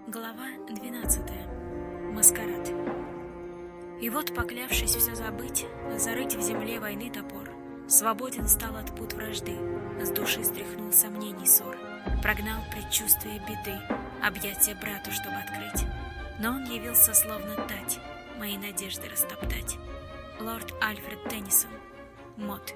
Глава 12. Маскарад. И вот, поклявшись все забыть, зарыть в земле войны топор, свободен стал от пут вражды, с души стряхнул сомнений ссор, прогнал предчувствие беды, объятия брату, чтобы открыть. Но он явился словно тать, мои надежды растоптать. Лорд Альфред Теннисон. Мод.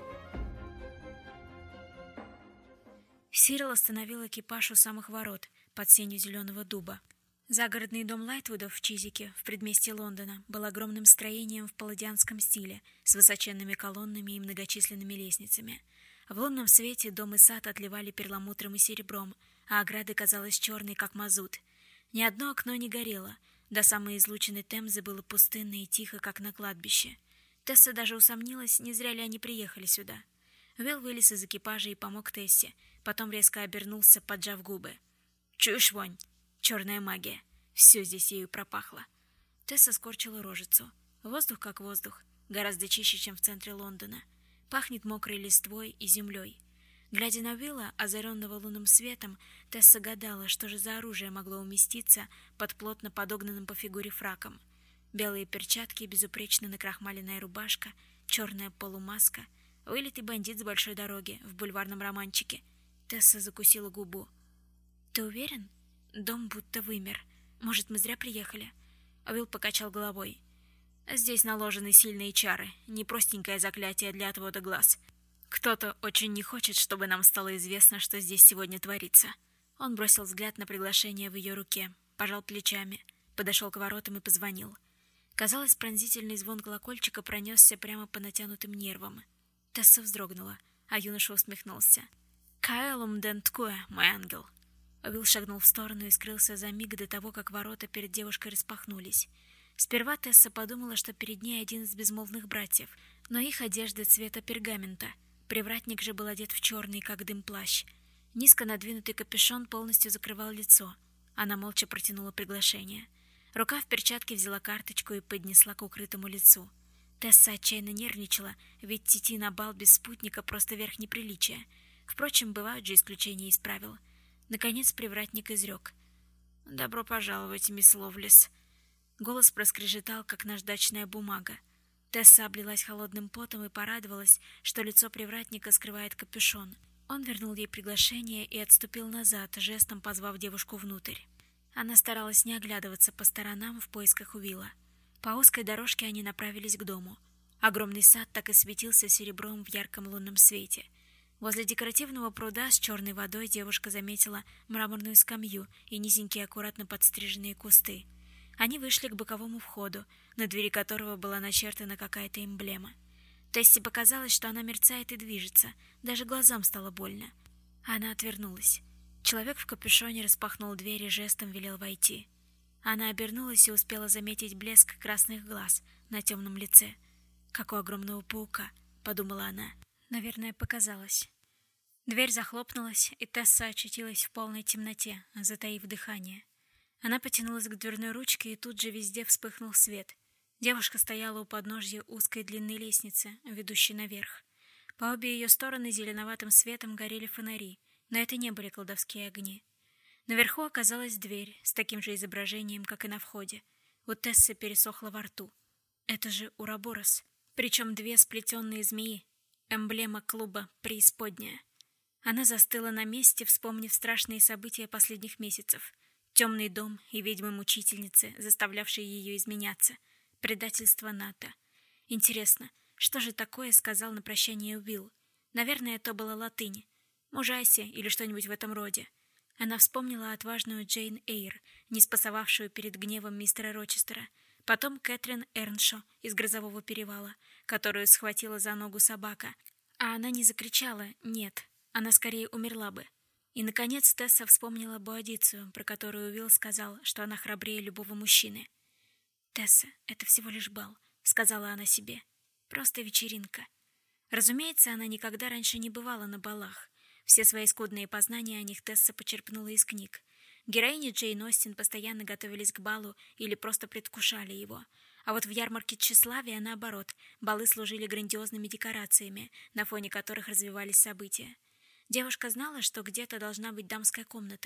Сирил остановил экипаж у самых ворот, под сенью зеленого дуба. Загородный дом Лайтвудов в Чизике, в предместье Лондона, был огромным строением в палладианском стиле, с высоченными колоннами и многочисленными лестницами. В лунном свете дом и сад отливали перламутром и серебром, а ограда казалась черной, как мазут. Ни одно окно не горело, до самой излучины Темзы было пустынно и тихо, как на кладбище. Тесса даже усомнилась, не зря ли они приехали сюда. Уилл вылез из экипажа и помог Тессе, потом резко обернулся, поджав губы. «Чуешь вонь? Черная магия. Все здесь ею пропахло». Тесса скорчила рожицу. Воздух как воздух, гораздо чище, чем в центре Лондона. Пахнет мокрой листвой и землей. Глядя на Уилла, озаренного лунным светом, Тесса гадала, что же за оружие могло уместиться под плотно подогнанным по фигуре фраком. Белые перчатки, безупречно накрахмаленная рубашка, черная полумаска, вылитый бандит с большой дороги в бульварном романчике. Тесса закусила губу. «Ты уверен? Дом будто вымер. Может, мы зря приехали?» Уилл покачал головой. «Здесь наложены сильные чары, непростенькое заклятие для отвода глаз. Кто-то очень не хочет, чтобы нам стало известно, что здесь сегодня творится». Он бросил взгляд на приглашение в ее руке, пожал плечами, подошел к воротам и позвонил. Казалось, пронзительный звон колокольчика пронесся прямо по натянутым нервам. Тесса вздрогнула, а юноша усмехнулся. «Каэлум денткуэ, мой ангел». Уилл шагнул в сторону и скрылся за миг до того, как ворота перед девушкой распахнулись. Сперва Тесса подумала, что перед ней один из безмолвных братьев, но их одежды цвета пергамента. Привратник же был одет в черный, как дым, плащ. Низко надвинутый капюшон полностью закрывал лицо. Она молча протянула приглашение. Рука в перчатке взяла карточку и поднесла к укрытому лицу. Тесса отчаянно нервничала, ведь идти на бал без спутника просто верх неприличия. Впрочем, бывают же исключения из правил. Наконец привратник изрек. «Добро пожаловать, мисс Ловлес». Голос проскрежетал, как наждачная бумага. Тесса облилась холодным потом и порадовалась, что лицо привратника скрывает капюшон. Он вернул ей приглашение и отступил назад, жестом позвав девушку внутрь. Она старалась не оглядываться по сторонам в поисках Уилла. По узкой дорожке они направились к дому. Огромный сад так и светился серебром в ярком лунном свете. Возле декоративного пруда с черной водой девушка заметила мраморную скамью и низенькие аккуратно подстриженные кусты. Они вышли к боковому входу, на двери которого была начертана какая-то эмблема. Тессе показалось, что она мерцает и движется, даже глазам стало больно. Она отвернулась. Человек в капюшоне распахнул дверь и жестом велел войти. Она обернулась и успела заметить блеск красных глаз на темном лице. «Как у огромного паука», — подумала она. Наверное, показалось. Дверь захлопнулась, и Тесса очутилась в полной темноте, затаив дыхание. Она потянулась к дверной ручке, и тут же везде вспыхнул свет. Девушка стояла у подножья узкой длинной лестницы, ведущей наверх. По обе ее стороны зеленоватым светом горели фонари, но это не были колдовские огни. Наверху оказалась дверь с таким же изображением, как и на входе. У Тессы пересохло во рту. Это же Ураборос. Причем две сплетенные змеи. Эмблема клуба «Преисподняя». Она застыла на месте, вспомнив страшные события последних месяцев. Темный дом и ведьмы-мучительницы, заставлявшие ее изменяться. Предательство Ната. Интересно, что же такое сказал на прощание Уилл? Наверное, это была латынь. «Мужайся» или что-нибудь в этом роде. Она вспомнила отважную Джейн Эйр, не спасовавшую перед гневом мистера Рочестера. Потом Кэтрин Эрншо из «Грозового перевала», которую схватила за ногу собака. А она не закричала «нет», она скорее умерла бы. И, наконец, Тесса вспомнила Боадицию, про которую Уилл сказал, что она храбрее любого мужчины. «Тесса, это всего лишь бал», — сказала она себе. «Просто вечеринка». Разумеется, она никогда раньше не бывала на балах. Все свои скудные познания о них Тесса почерпнула из книг. Героини Джейн Остин постоянно готовились к балу или просто предвкушали его. А вот в ярмарке тщеславия, наоборот, балы служили грандиозными декорациями, на фоне которых развивались события. Девушка знала, что где-то должна быть дамская комната.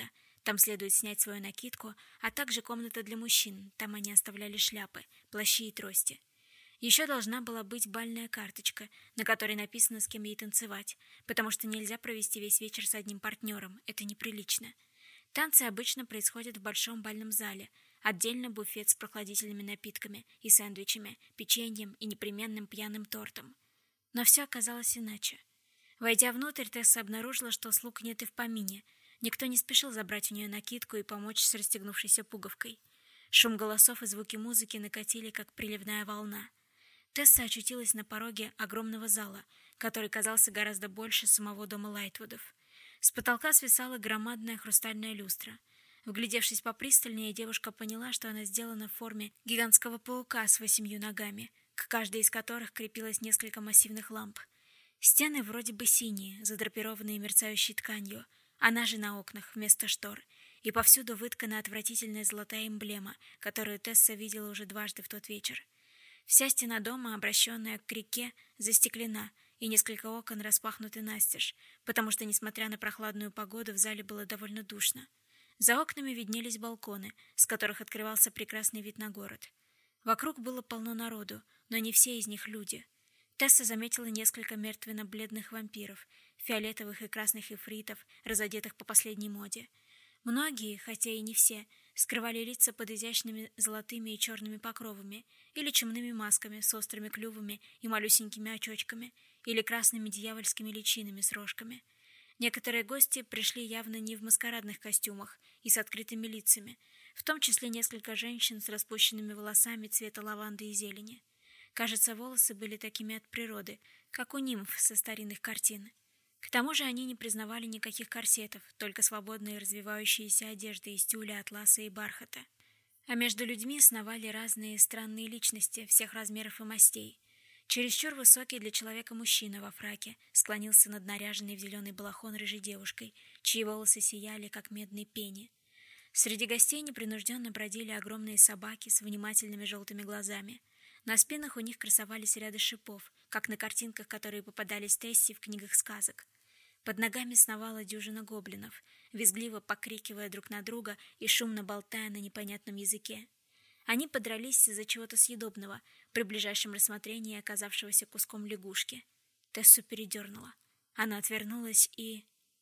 Там следует снять свою накидку, а также комната для мужчин, там они оставляли шляпы, плащи и трости. Еще должна была быть бальная карточка, на которой написано, с кем ей танцевать, потому что нельзя провести весь вечер с одним партнером, это неприлично. Танцы обычно происходят в большом бальном зале, отдельно буфет с прохладительными напитками и сэндвичами, печеньем и непременным пьяным тортом. Но все оказалось иначе. Войдя внутрь, Тесса обнаружила, что слуг нет и в помине. Никто не спешил забрать у нее накидку и помочь с расстегнувшейся пуговкой. Шум голосов и звуки музыки накатили, как приливная волна. Тесса очутилась на пороге огромного зала, который казался гораздо больше самого дома Лайтвудов. С потолка свисала громадная хрустальная люстра. Вглядевшись попристальнее, девушка поняла, что она сделана в форме гигантского паука с 8 ногами, к каждой из которых крепилось несколько массивных ламп. Стены вроде бы синие, задрапированные мерцающей тканью, она же на окнах вместо штор, и повсюду выткана отвратительная золотая эмблема, которую Тесса видела уже дважды в тот вечер. Вся стена дома, обращенная к реке, застеклена, и несколько окон распахнуты настежь, потому что, несмотря на прохладную погоду, в зале было довольно душно. За окнами виднелись балконы, с которых открывался прекрасный вид на город. Вокруг было полно народу, но не все из них люди. Тесса заметила несколько мертвенно-бледных вампиров, фиолетовых и красных эфритов, разодетых по последней моде. Многие, хотя и не все, скрывали лица под изящными золотыми и черными покровами или чумными масками с острыми клювами и малюсенькими очочками, или красными дьявольскими личинами с рожками. Некоторые гости пришли явно не в маскарадных костюмах и с открытыми лицами, в том числе несколько женщин с распущенными волосами цвета лаванды и зелени. Кажется, волосы были такими от природы, как у нимф со старинных картин. К тому же они не признавали никаких корсетов, только свободные развивающиеся одежды из тюля, атласа и бархата. А между людьми сновали разные странные личности всех размеров и мастей. Чересчур высокий для человека мужчина во фраке склонился над наряженной в зеленый балахон рыжей девушкой, чьи волосы сияли, как медные пени. Среди гостей непринужденно бродили огромные собаки с внимательными желтыми глазами. На спинах у них красовались ряды шипов, как на картинках, которые попадались Тессе в книгах сказок. Под ногами сновала дюжина гоблинов, визгливо покрикивая друг на друга и шумно болтая на непонятном языке. Они подрались из-за чего-то съедобного, при ближайшем рассмотрении оказавшегося куском лягушки. Тессу передернула. Она отвернулась и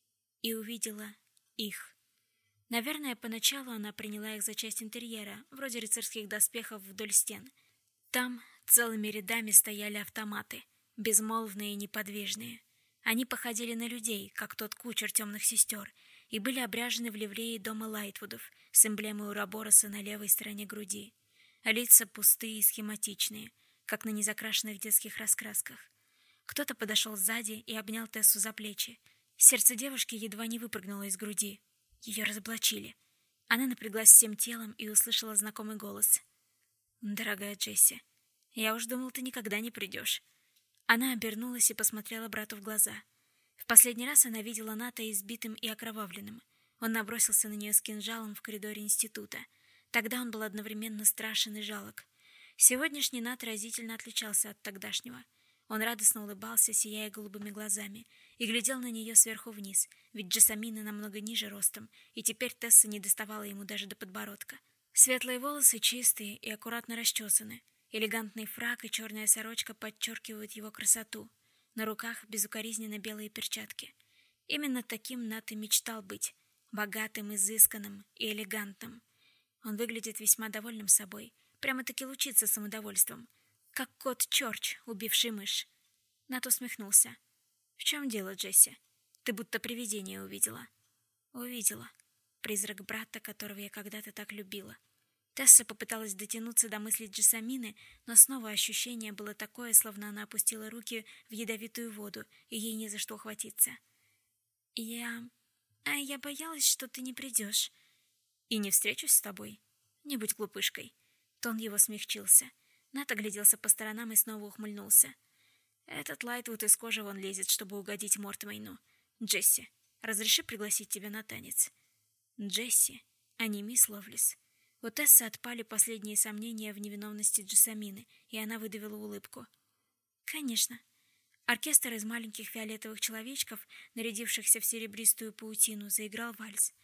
увидела их. Наверное, поначалу она приняла их за часть интерьера, вроде рыцарских доспехов вдоль стен. Там целыми рядами стояли автоматы, безмолвные и неподвижные. Они походили на людей, как тот кучер темных сестер, и были обряжены в ливреи дома Лайтвудов с эмблемой Урабороса на левой стороне груди. А лица пустые и схематичные, как на незакрашенных детских раскрасках. Кто-то подошел сзади и обнял Тессу за плечи. Сердце девушки едва не выпрыгнуло из груди. Ее разоблачили. Она напряглась всем телом и услышала знакомый голос. «Дорогая Джесси, я уж думал, ты никогда не придешь». Она обернулась и посмотрела брату в глаза. В последний раз она видела Ната избитым и окровавленным. Он набросился на нее с кинжалом в коридоре института. Тогда он был одновременно страшен и жалок. Сегодняшний Нат разительно отличался от тогдашнего. Он радостно улыбался, сияя голубыми глазами, и глядел на нее сверху вниз, ведь Джессамина намного ниже ростом, и теперь Тесса не доставала ему даже до подбородка. Светлые волосы чистые и аккуратно расчесаны. Элегантный фрак и черная сорочка подчеркивают его красоту. На руках безукоризненно белые перчатки. Именно таким Нат и мечтал быть. Богатым, изысканным и элегантным. Он выглядит весьма довольным собой. Прямо-таки лучится самодовольством. Как кот Чорч, убивший мышь. Нат усмехнулся. «В чем дело, Джесси? Ты будто привидение увидела». «Увидела. Призрак брата, которого я когда-то так любила». Тесса попыталась дотянуться до мыслей Джессамины, но снова ощущение было такое, словно она опустила руки в ядовитую воду, и ей не за что ухватиться. Я боялась, что ты не придешь. И не встречусь с тобой? Не будь глупышкой». Тон его смягчился. Нат огляделся по сторонам и снова ухмыльнулся. «Этот Лайтвуд из кожи вон лезет, чтобы угодить Мортмейну. Джесси, разреши пригласить тебя на танец?» Джесси, а не мисс Ловлис. У Тессы отпали последние сомнения в невиновности Джессамины, и она выдавила улыбку. «Конечно». Оркестр из маленьких фиолетовых человечков, нарядившихся в серебристую паутину, заиграл вальс.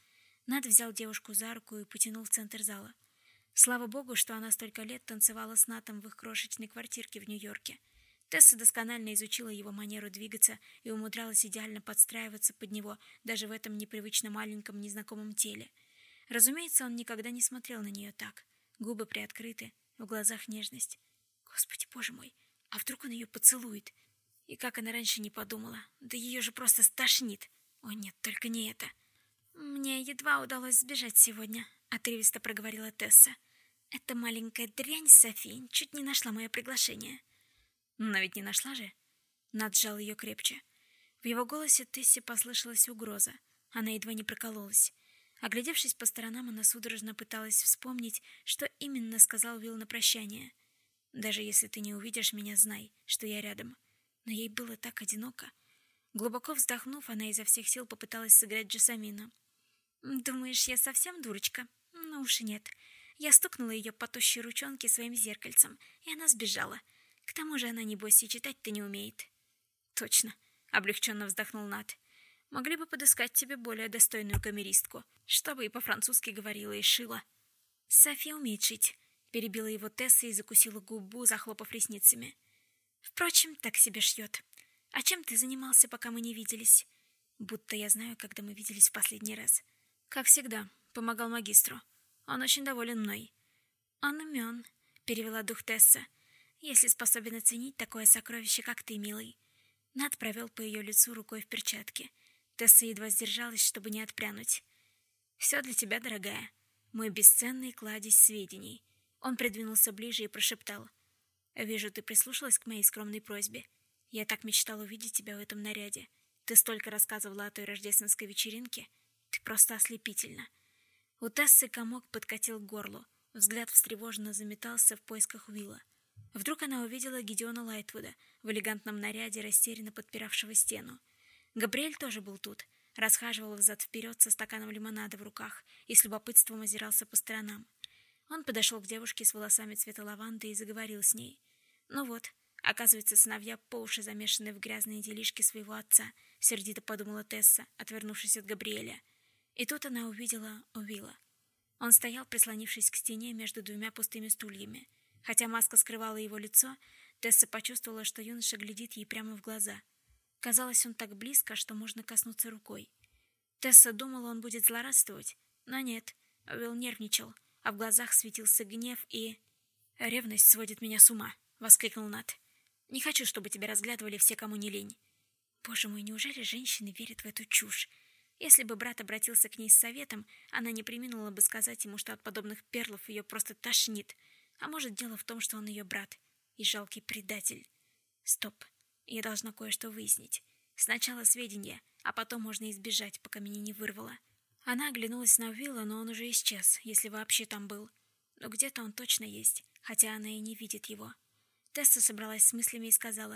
Нат взял девушку за руку и потянул в центр зала. Слава богу, что она столько лет танцевала с Натом в их крошечной квартирке в Нью-Йорке. Тесса досконально изучила его манеру двигаться и умудрялась идеально подстраиваться под него даже в этом непривычно маленьком незнакомом теле. Разумеется, он никогда не смотрел на нее так. Губы приоткрыты, в глазах нежность. Господи, боже мой, а вдруг он ее поцелует? И как она раньше не подумала? Да ее же просто стошнит. О нет, только не это. «Мне едва удалось сбежать сегодня», — отрывисто проговорила Тесса. «Эта маленькая дрянь Софи чуть не нашла мое приглашение». «Но ведь не нашла же?» Нат сжал ее крепче. В его голосе Тессе послышалась угроза. Она едва не прокололась. Оглядевшись по сторонам, она судорожно пыталась вспомнить, что именно сказал Уилл на прощание. «Даже если ты не увидишь меня, знай, что я рядом». Но ей было так одиноко. Глубоко вздохнув, она изо всех сил попыталась сыграть Джессамину. «Думаешь, я совсем дурочка? Ну уж и нет. Я стукнула ее по тощей ручонке своим зеркальцем, и она сбежала. К тому же она, небось, и читать-то не умеет». «Точно», — облегченно вздохнул Нат. «Могли бы подыскать тебе более достойную камеристку, чтобы и по-французски говорила и шила». «София умеет шить», — перебила его Тесса и закусила губу, захлопав ресницами. «Впрочем, так себе шьет. А чем ты занимался, пока мы не виделись?» «Будто я знаю, когда мы виделись в последний раз». «Как всегда, помогал магистру. Он очень доволен мной». «Он умен», — перевела дух Тесса. «Если способен оценить такое сокровище, как ты, милый». Нат провел по ее лицу рукой в перчатке. Тесса едва сдержалась, чтобы не отпрянуть. «Все для тебя, дорогая. Мой бесценный кладезь сведений». Он придвинулся ближе и прошептал. «Вижу, ты прислушалась к моей скромной просьбе. Я так мечтал увидеть тебя в этом наряде. Ты столько рассказывала о той рождественской вечеринке. Ты просто ослепительна». У Тессы комок подкатил к горлу. Взгляд встревоженно заметался в поисках Уилла. Вдруг она увидела Гидеона Лайтвуда в элегантном наряде, растерянно подпиравшего стену. Габриэль тоже был тут, расхаживал взад-вперед со стаканом лимонада в руках и с любопытством озирался по сторонам. Он подошел к девушке с волосами цвета лаванды и заговорил с ней. «Ну вот, оказывается, сыновья по уши замешаны в грязные делишки своего отца», — сердито подумала Тесса, отвернувшись от Габриэля. И тут она увидела Уилла. Он стоял, прислонившись к стене между двумя пустыми стульями. Хотя маска скрывала его лицо, Тесса почувствовала, что юноша глядит ей прямо в глаза. Казалось, он так близко, что можно коснуться рукой. Тесса думала, он будет злорадствовать, но нет, Уилл нервничал, а в глазах светился гнев и... «Ревность сводит меня с ума», — воскликнул Нат. «Не хочу, чтобы тебя разглядывали все, кому не лень». Боже мой, неужели женщины верят в эту чушь? Если бы брат обратился к ней с советом, она не преминула бы сказать ему, что от подобных перлов ее просто тошнит. А может, дело в том, что он ее брат и жалкий предатель. Стоп, я должна кое-что выяснить. Сначала сведения, а потом можно избежать, пока меня не вырвало. Она оглянулась на Уилла, но он уже исчез, если вообще там был. Но где-то он точно есть, хотя она и не видит его. Тесса собралась с мыслями и сказала: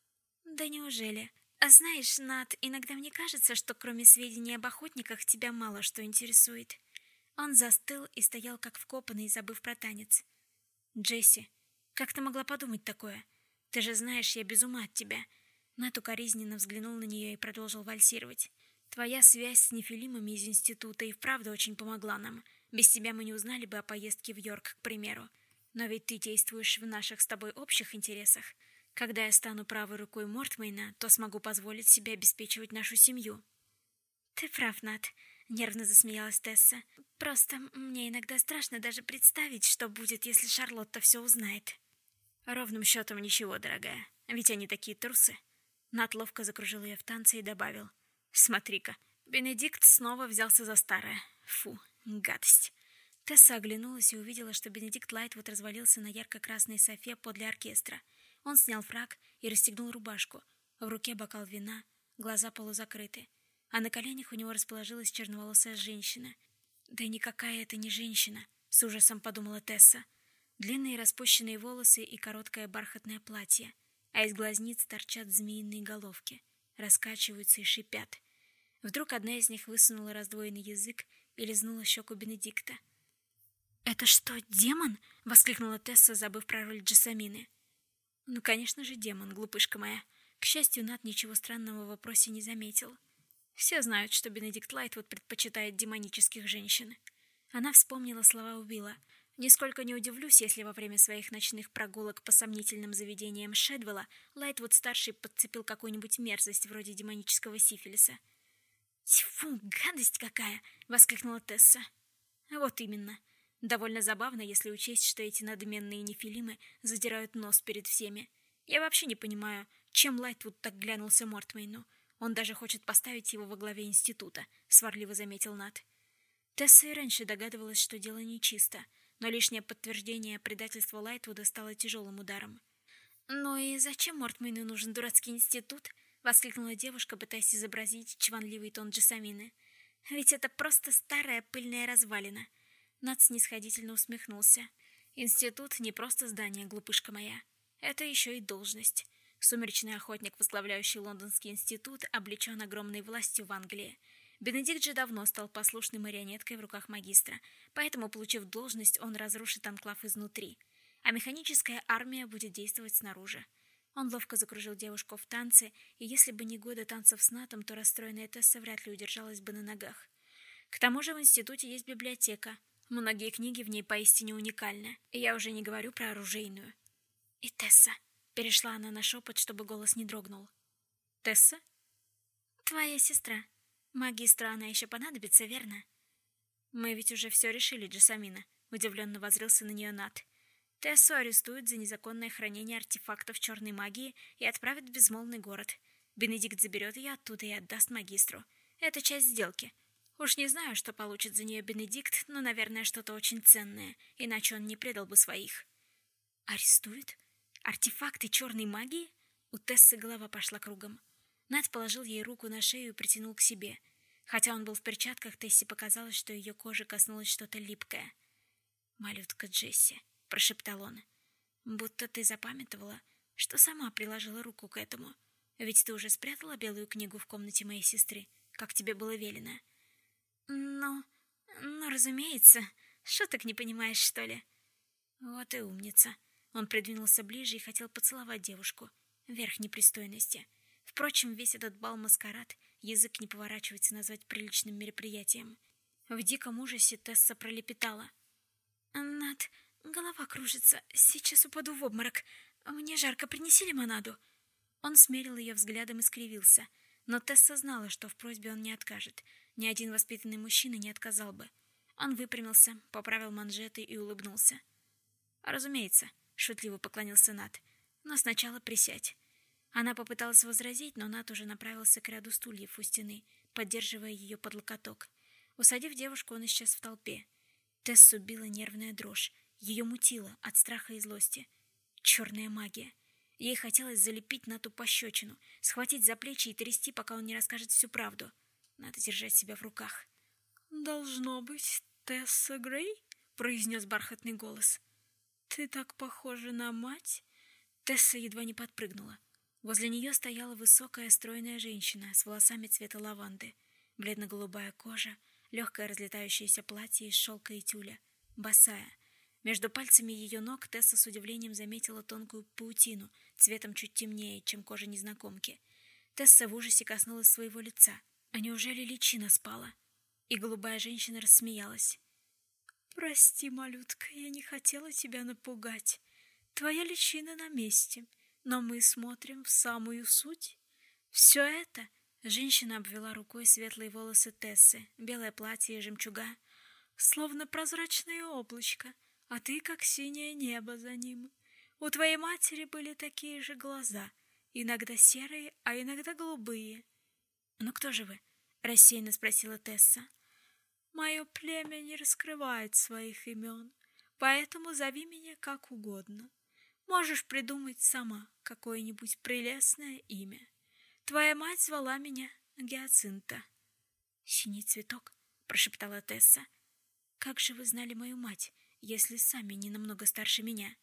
«Да неужели? А знаешь, Нат, иногда мне кажется, что кроме сведений об охотниках тебя мало что интересует». Он застыл и стоял как вкопанный, забыв про танец. «Джесси, как ты могла подумать такое? Ты же знаешь, я без ума от тебя». Нат укоризненно взглянул на нее и продолжил вальсировать. «Твоя связь с нефилимами из института и вправду очень помогла нам. Без тебя мы не узнали бы о поездке в Йорк, к примеру. Но ведь ты действуешь в наших с тобой общих интересах. Когда я стану правой рукой Мортмейна, то смогу позволить себе обеспечивать нашу семью». «Ты прав, Нат», — нервно засмеялась Тесса. «Просто мне иногда страшно даже представить, что будет, если Шарлотта все узнает». «Ровным счетом ничего, дорогая, ведь они такие трусы». Нат ловко закружил ее в танце и добавил: «Смотри-ка, Бенедикт снова взялся за старое. Фу, гадость». Тесса оглянулась и увидела, что Бенедикт Лайтвуд развалился на ярко-красной софе подле оркестра. Он снял фрак и расстегнул рубашку. В руке бокал вина, глаза полузакрыты. А на коленях у него расположилась черноволосая женщина. «Да и никакая это не женщина», — с ужасом подумала Тесса. Длинные распущенные волосы и короткое бархатное платье, а из глазниц торчат змеиные головки, раскачиваются и шипят. Вдруг одна из них высунула раздвоенный язык и лизнула щеку Бенедикта. «Это что, демон?» — воскликнула Тесса, забыв про роль Джессамины. «Ну, конечно же, демон, глупышка моя». К счастью, Нат ничего странного в вопросе не заметил. Все знают, что Бенедикт Лайтвуд предпочитает демонических женщин. Она вспомнила слова Уилла. Нисколько не удивлюсь, если во время своих ночных прогулок по сомнительным заведениям Шедвелла Лайтвуд-старший подцепил какую-нибудь мерзость вроде демонического сифилиса. «Тьфу, гадость какая!» — воскликнула Тесса. «Вот именно. Довольно забавно, если учесть, что эти надменные нефилимы задирают нос перед всеми. Я вообще не понимаю, чем Лайтвуд так глянулся Мортмейну. Он даже хочет поставить его во главе института», — сварливо заметил Нат. Тесса и раньше догадывалась, что дело нечисто, но лишнее подтверждение предательства Лайтвуда стало тяжелым ударом. «Ну и зачем Мортмейну нужен дурацкий институт?» — воскликнула девушка, пытаясь изобразить чванливый тон Джессамины. «Ведь это просто старая пыльная развалина». Нат снисходительно усмехнулся. «Институт не просто здание, глупышка моя. Это еще и должность. Сумеречный охотник, возглавляющий Лондонский институт, облечен огромной властью в Англии. Бенедикт же давно стал послушной марионеткой в руках магистра, поэтому, получив должность, он разрушит анклав изнутри, а механическая армия будет действовать снаружи». Он ловко закружил девушку в танце, и если бы не годы танцев с Натом, то расстроенная Тесса вряд ли удержалась бы на ногах. К тому же в институте есть библиотека. Многие книги в ней поистине уникальны, и я уже не говорю про оружейную. «И Тесса», — перешла она на шепот, чтобы голос не дрогнул. «Тесса?» «Твоя сестра. Магистру она еще понадобится, верно?» «Мы ведь уже все решили, Джессамина», — удивленно воззрился на нее Нат. «Тессу арестуют за незаконное хранение артефактов черной магии и отправят в безмолвный город. Бенедикт заберет ее оттуда и отдаст магистру. Это часть сделки. Уж не знаю, что получит за нее Бенедикт, но, наверное, что-то очень ценное, иначе он не предал бы своих». «Арестуют? Артефакты черной магии?» У Тессы голова пошла кругом. Нат положил ей руку на шею и притянул к себе. Хотя он был в перчатках, Тессе показалось, что ее кожи коснулось что-то липкое. «Малютка Джесси», — прошептал он, — «будто ты запамятовала, что сама приложила руку к этому. Ведь ты уже спрятала белую книгу в комнате моей сестры, как тебе было велено». «Ну, разумеется. Шуток не понимаешь, что ли?» «Вот и умница». Он придвинулся ближе и хотел поцеловать девушку. Верх непристойности. Впрочем, весь этот бал-маскарад язык не поворачивается назвать приличным мероприятием. В диком ужасе Тесса пролепетала: «Над, голова кружится. Сейчас упаду в обморок. Мне жарко, принеси лимонаду». Он смерил ее взглядом и скривился. Но Тесса знала, что в просьбе он не откажет. Ни один воспитанный мужчина не отказал бы. Он выпрямился, поправил манжеты и улыбнулся. «Разумеется», — шутливо поклонился Нат. «Но сначала присядь». Она попыталась возразить, но Нат уже направился к ряду стульев у стены, поддерживая ее под локоток. Усадив девушку, он исчез в толпе. Тессу била нервная дрожь. Ее мутило от страха и злости. Черная магия. Ей хотелось залепить Нату пощечину, схватить за плечи и трясти, пока он не расскажет всю правду. Надо держать себя в руках. «Должно быть, Тесса Грей?» — произнес бархатный голос. «Ты так похожа на мать!» Тесса едва не подпрыгнула. Возле нее стояла высокая стройная женщина с волосами цвета лаванды, бледно-голубая кожа, легкое разлетающееся платье из шелка и тюля, босая. Между пальцами ее ног Тесса с удивлением заметила тонкую паутину, цветом чуть темнее, чем кожа незнакомки. Тесса в ужасе коснулась своего лица. А неужели личина спала? И голубая женщина рассмеялась. «Прости, малютка, я не хотела тебя напугать. Твоя личина на месте, но мы смотрим в самую суть. Все это...» Женщина обвела рукой светлые волосы Тессы, белое платье и жемчуга. «Словно прозрачное облачко, а ты как синее небо за ним. У твоей матери были такие же глаза, иногда серые, а иногда голубые». «Ну кто же вы?» — рассеянно спросила Тесса. «Мое племя не раскрывает своих имен, поэтому зови меня как угодно. Можешь придумать сама какое-нибудь прелестное имя. Твоя мать звала меня Гиацинта». «Синий цветок», — прошептала Тесса. «Как же вы знали мою мать, если сами не намного старше меня?»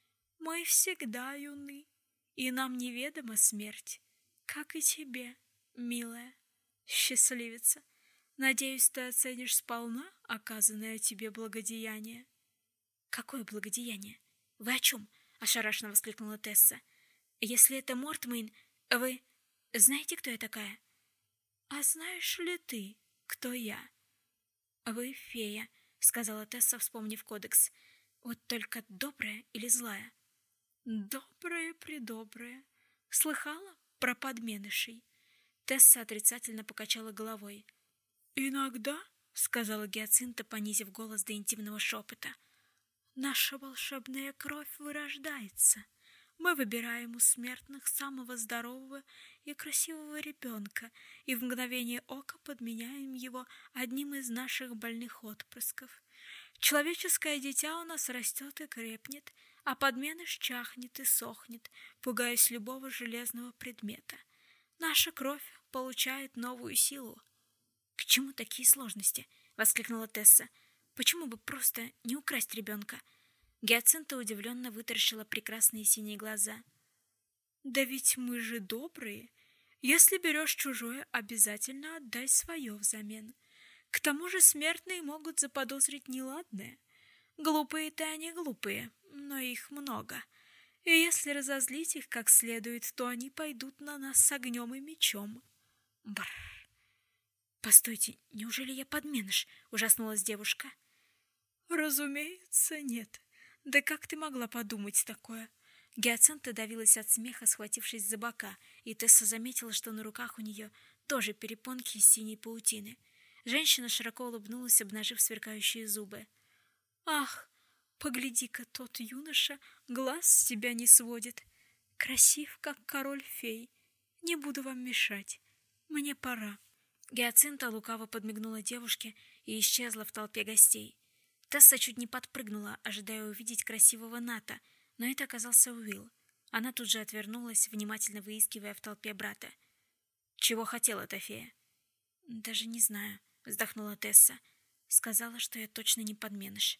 «Мы всегда юны, и нам неведома смерть, как и тебе, милая счастливица. Надеюсь, ты оценишь сполна оказанное тебе благодеяние». «Какое благодеяние? Вы о чем?» — ошарашенно воскликнула Тесса. «Если это Мортмейн, вы знаете, кто я такая?» «А знаешь ли ты, кто я?» «Вы фея», — сказала Тесса, вспомнив кодекс. «Вот только добрая или злая?» «Добрая-предобрая. Слыхала про подменышей?» Тесса отрицательно покачала головой. «Иногда», — сказала Гиацинта, понизив голос до интимного шепота, «наша волшебная кровь вырождается. Мы выбираем у смертных самого здорового и красивого ребенка и в мгновение ока подменяем его одним из наших больных отпрысков. Человеческое дитя у нас растет и крепнет, а подменыш чахнет и сохнет, пугаясь любого железного предмета. Наша кровь получает новую силу». «К чему такие сложности?» — воскликнула Тесса. «Почему бы просто не украсть ребенка?» Гиацинта удивленно вытаращила прекрасные синие глаза. «Да ведь мы же добрые. Если берешь чужое, обязательно отдай свое взамен. К тому же смертные могут заподозрить неладное. Глупые-то они глупые, но их много. И если разозлить их как следует, то они пойдут на нас с огнем и мечом». «Бррр! Постойте, неужели я подменыш?» — ужаснулась девушка. «Разумеется, нет. Да как ты могла подумать такое?» Гиацинта давилась от смеха, схватившись за бока, и Тесса заметила, что на руках у нее тоже перепонки из синей паутины. Женщина широко улыбнулась, обнажив сверкающие зубы. «Ах, погляди-ка, тот юноша глаз с тебя не сводит. Красив, как король-фей. Не буду вам мешать. Мне пора». Гиацинта лукаво подмигнула девушке и исчезла в толпе гостей. Тесса чуть не подпрыгнула, ожидая увидеть красивого Ната, но это оказался Уилл. Она тут же отвернулась, внимательно выискивая в толпе брата. «Чего хотела эта фея?» «Даже не знаю», — вздохнула Тесса. «Сказала, что я точно не подменыш».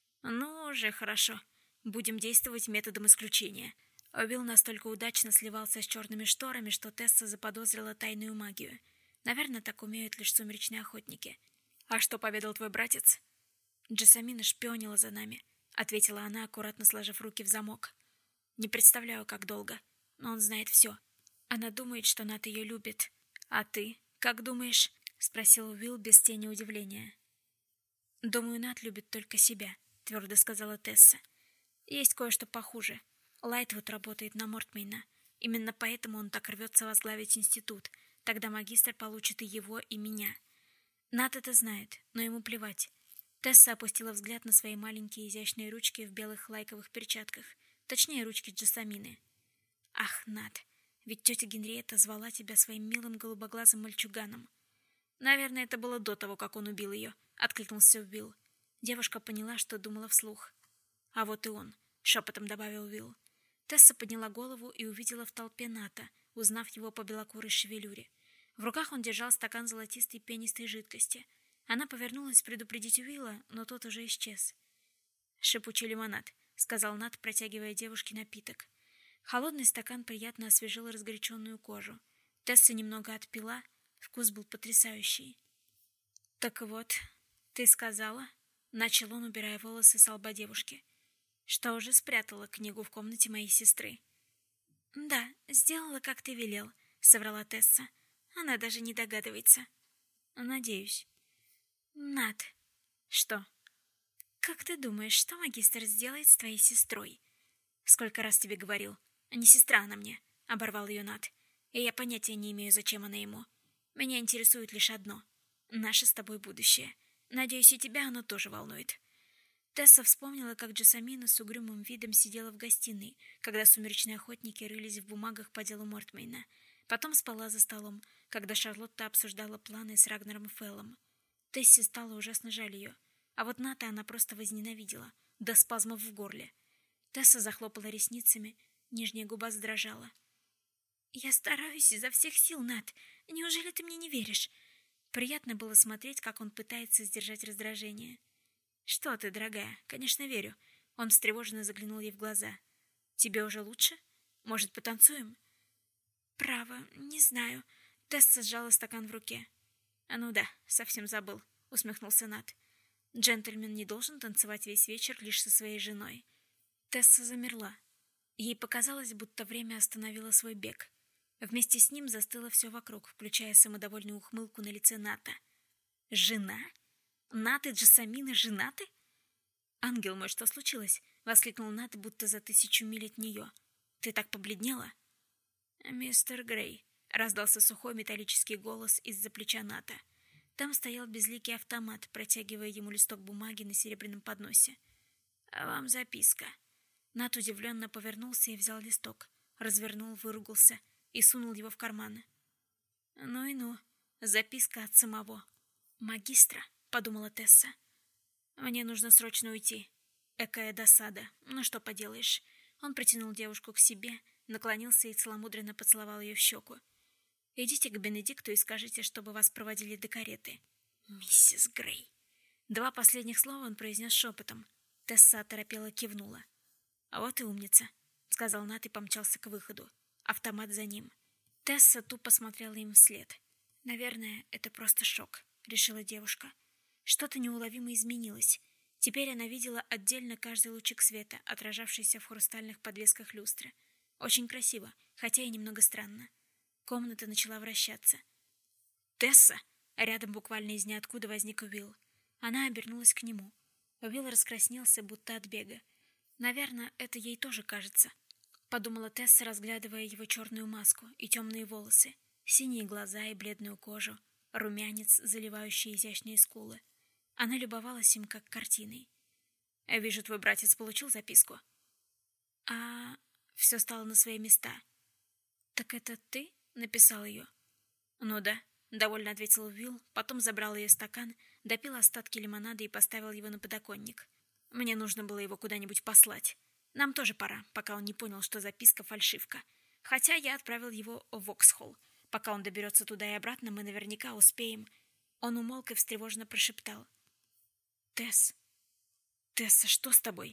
«Ну уже хорошо. Будем действовать методом исключения». Уилл настолько удачно сливался с черными шторами, что Тесса заподозрила тайную магию. Наверное, так умеют лишь сумеречные охотники. «А что поведал твой братец?» «Джессамина шпионила за нами», — ответила она, аккуратно сложив руки в замок. «Не представляю, как долго, но он знает все. Она думает, что Нат ее любит. А ты, как думаешь?» — спросил Уилл без тени удивления. «Думаю, Нат любит только себя», — твердо сказала Тесса. «Есть кое-что похуже. Лайтвуд работает на Мортмейна. Именно поэтому он так рвется возглавить институт. Тогда магистр получит и его, и меня. Нат это знает, но ему плевать». Тесса опустила взгляд на свои маленькие изящные ручки в белых лайковых перчатках, точнее, ручки Джессамины. «Ах, Нат, ведь тетя Генриетта звала тебя своим милым голубоглазым мальчуганом». «Наверное, это было до того, как он убил ее», — откликнулся Уилл. Девушка поняла, что думала вслух. «А вот и он», — шепотом добавил Уилл. Тесса подняла голову и увидела в толпе Ната, узнав его по белокурой шевелюре. В руках он держал стакан золотистой пенистой жидкости. Она повернулась предупредить Уилла, но тот уже исчез. «Шипучий лимонад», — сказал Нат, протягивая девушке напиток. Холодный стакан приятно освежил разгоряченную кожу. Тесса немного отпила, вкус был потрясающий. «Так вот, ты сказала?» — начал он, убирая волосы с лба девушки. «Что уже спрятала книгу в комнате моей сестры?» «Да, сделала, как ты велел», — соврала Тесса. «Она даже не догадывается». «Надеюсь». «Нат». «Что?» «Как ты думаешь, что магистр сделает с твоей сестрой?» «Сколько раз тебе говорил? Не сестра она мне», — оборвал ее Нат. «И я понятия не имею, зачем она ему. Меня интересует лишь одно — наше с тобой будущее. Надеюсь, и тебя оно тоже волнует». Тесса вспомнила, как Джессамина с угрюмым видом сидела в гостиной, когда сумеречные охотники рылись в бумагах по делу Мортмейна. Потом спала за столом, когда Шарлотта обсуждала планы с Рагнером Феллом. Тессе стало ужасно жаль ее, а вот Ната она просто возненавидела, до спазмов в горле. Тесса захлопала ресницами, нижняя губа задрожала. «Я стараюсь изо всех сил, Нат. Неужели ты мне не веришь?» Приятно было смотреть, как он пытается сдержать раздражение. «Что ты, дорогая, конечно, верю». Он встревоженно заглянул ей в глаза. «Тебе уже лучше? Может, потанцуем?» «Право, не знаю». Тесса сжала стакан в руке. «А ну да, совсем забыл», — усмехнулся Нат. «Джентльмен не должен танцевать весь вечер лишь со своей женой». Тесса замерла. Ей показалось, будто время остановило свой бег. Вместе с ним застыло все вокруг, включая самодовольную ухмылку на лице Ната. «Жена? Нат и Джессамина женаты?» «Ангел мой, что случилось?» — воскликнул Нат, будто за 1000 миль от нее. «Ты так побледнела?» «Мистер Грей», — раздался сухой металлический голос из-за плеча Ната. Там стоял безликий автомат, протягивая ему листок бумаги на серебряном подносе. «А вам записка». Нат удивленно повернулся и взял листок, развернул, выругался и сунул его в карман. «Ну и ну, записка от самого магистра», — подумала Тесса. «Мне нужно срочно уйти. Экая досада. Ну что поделаешь». Он притянул девушку к себе, наклонился и целомудренно поцеловал ее в щеку. «Идите к Бенедикту и скажите, чтобы вас проводили до кареты. Миссис Грей». 2 последних слова он произнес шепотом. Тесса оторопела кивнула. «А вот и умница», — сказал Нат и помчался к выходу. Автомат за ним. Тесса тупо смотрела им вслед. «Наверное, это просто шок», — решила девушка. Что-то неуловимо изменилось. Теперь она видела отдельно каждый лучик света, отражавшийся в хрустальных подвесках люстры. Очень красиво, хотя и немного странно. Комната начала вращаться. «Тесса!» Рядом буквально из ниоткуда возник Уилл. Она обернулась к нему. Уилл раскраснелся, будто от бега. «Наверное, это ей тоже кажется», — подумала Тесса, разглядывая его черную маску и темные волосы, синие глаза и бледную кожу, румянец, заливающий изящные скулы. Она любовалась им как картиной. «Вижу, твой братец получил записку». «А...» Все стало на свои места. «Так это ты написал ее?» «Ну да», — довольно ответил Уилл, потом забрал ее стакан, допил остатки лимонада и поставил его на подоконник. «Мне нужно было его куда-нибудь послать. Нам тоже пора, пока он не понял, что записка фальшивка. Хотя я отправил его в Воксхолл. Пока он доберется туда и обратно, мы наверняка успеем...» Он умолк и встревоженно прошептал. Тесса, что с тобой?»